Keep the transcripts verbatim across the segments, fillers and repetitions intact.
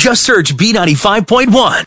Just search B ninety-five point one.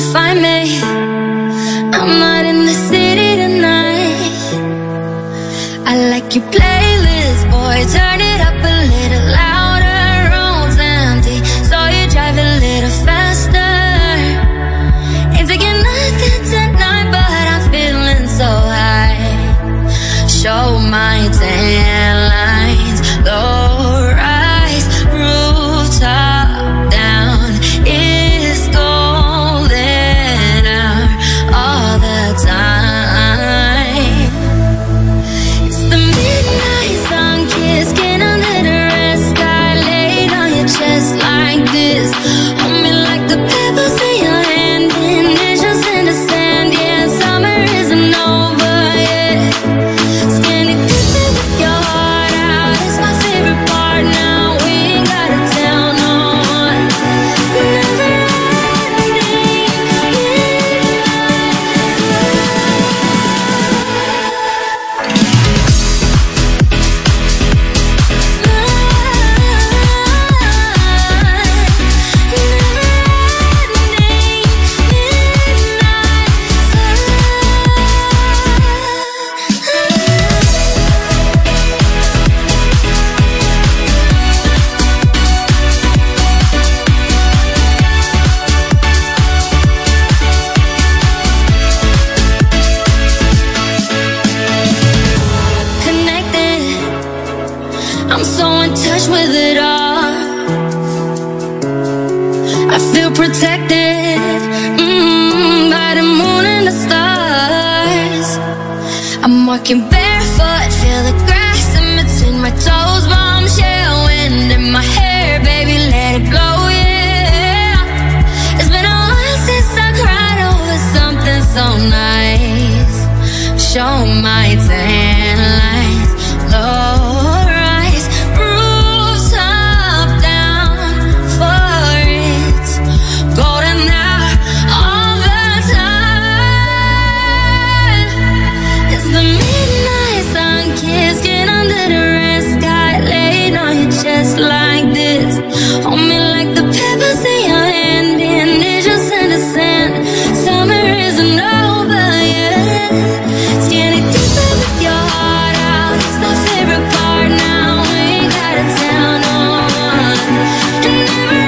find me. I'm not in the city tonight. I like your playlist, boy, turn it up a little louder. Roads empty, so you drive a little faster. Ain't taking nothing tonight, but I'm feeling so high. Show my tan lines, low rise, rooftop down. It's golden hour all the time. It's the midnight sun kiss, skin under the red sky, laid on your chest like this. Hold me like the pebbles in your hand, initials in the sand. Yeah, summer isn't over yet. Skinny dipping with your heart out, it's my favorite part now. We ain't gotta tell no one. Never ending connected. I'm so in touch with it all. I feel protected mm, by the moon and the stars. I'm walking barefoot, feel the grass in between my toes. Bombshell wind in my hair, baby, let it blow, yeah. It's been a while since I cried over something so nice. Show my tan lines, low rise, rooftop down for it. Golden hour all the time. It's the midnight sun kiss, skin under the red sky, laid on your chest like this. Hold me like the pebbles in your hand, initials in the sand. Summer isn't over yet. Skinny deeper with your heart out, it's my favorite part now. We ain't gotta tell no one. And never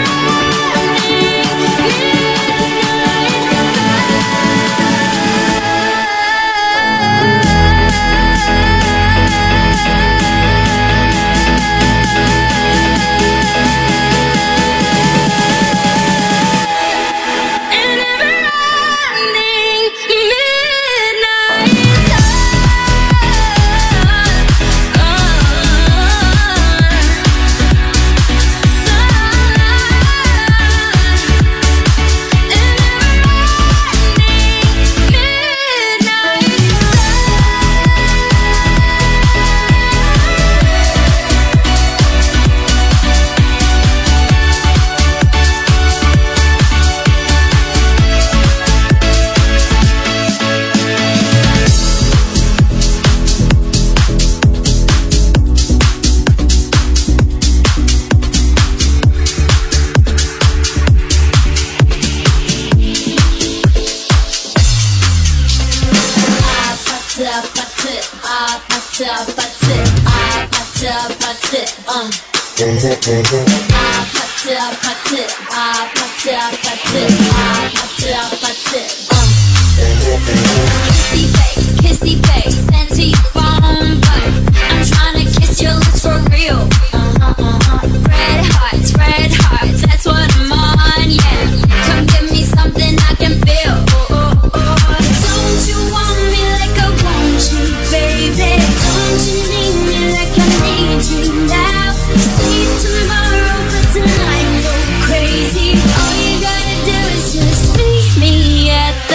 kissy face, kissy face, antique phone, but I'm tryna kiss your lips for real. Uh-huh, uh-huh. Red hearts, red hearts, that's what I'm on, yeah. Come give me something I can feel. Oh, oh, oh. Don't you want me like I want you, baby? Don't you need me like I need you now? See tomorrow, but tonight go crazy. All you gotta do is just meet me at the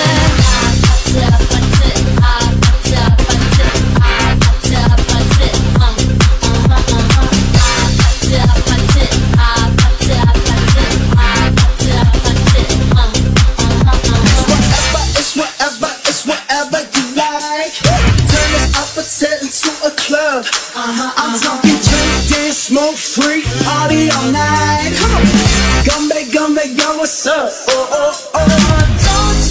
Uh-huh, I'm talking drink, dance, smoke, free, party all night. Come on, Gumbe, Gumbe, yo, what's up? Oh, oh, oh. Don't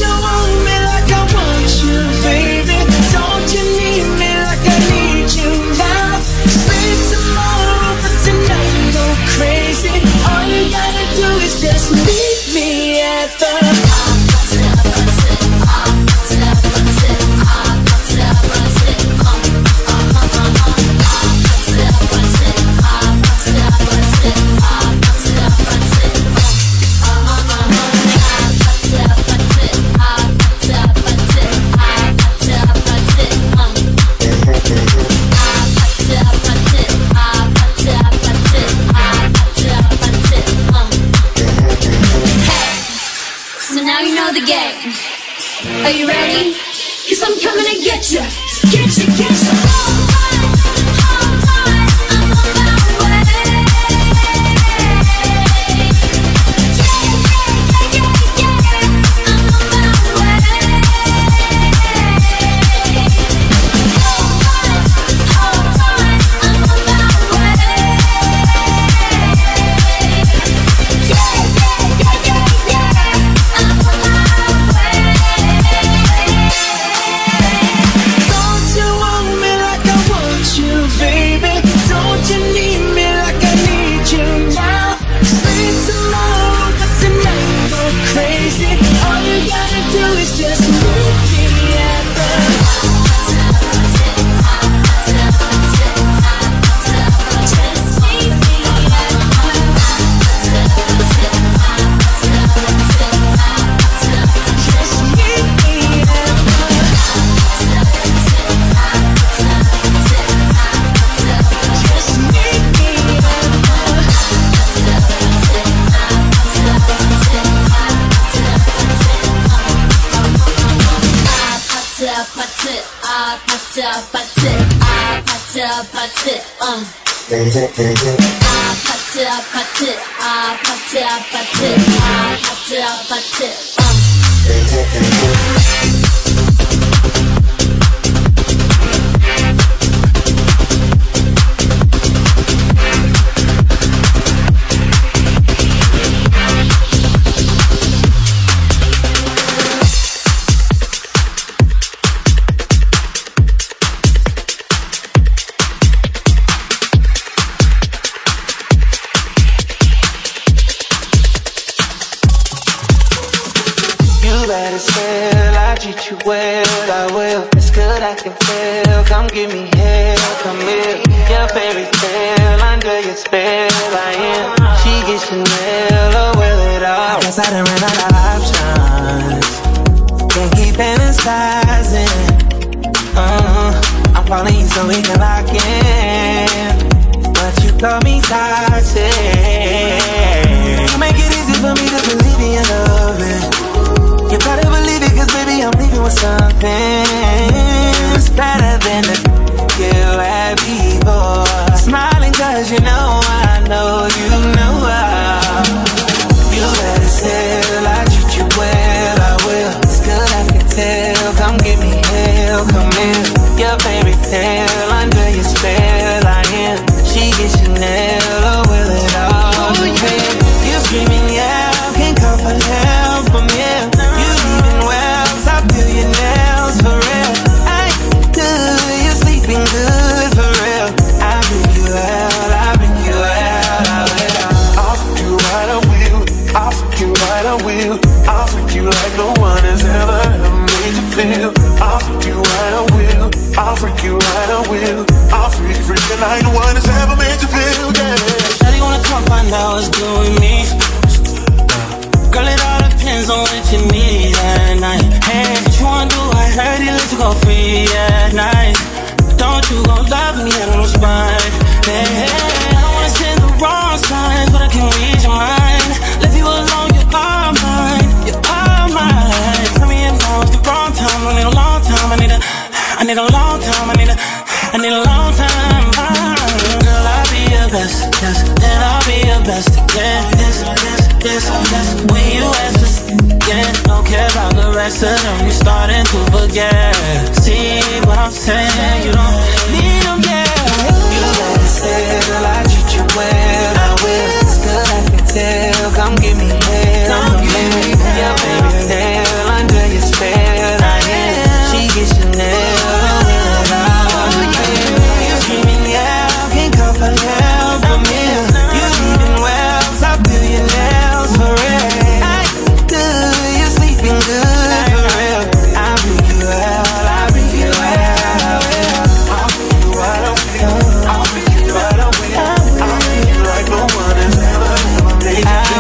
'cause I'm coming to get you, get you, get you. Hold tight, hold tight, I'm on my way. Yeah, yeah, yeah, yeah, yeah, I'm on my way. Hold tight, hold tight, I'm on my way. Yeah, yeah, yeah, yeah, yeah, I'm on my way. Don't you want me like I want you, baby? Don't you need me like I need you now? Say tomorrow, but tonight go crazy. All you gotta do is just meet me at the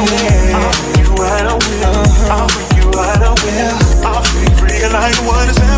I ain't the one that's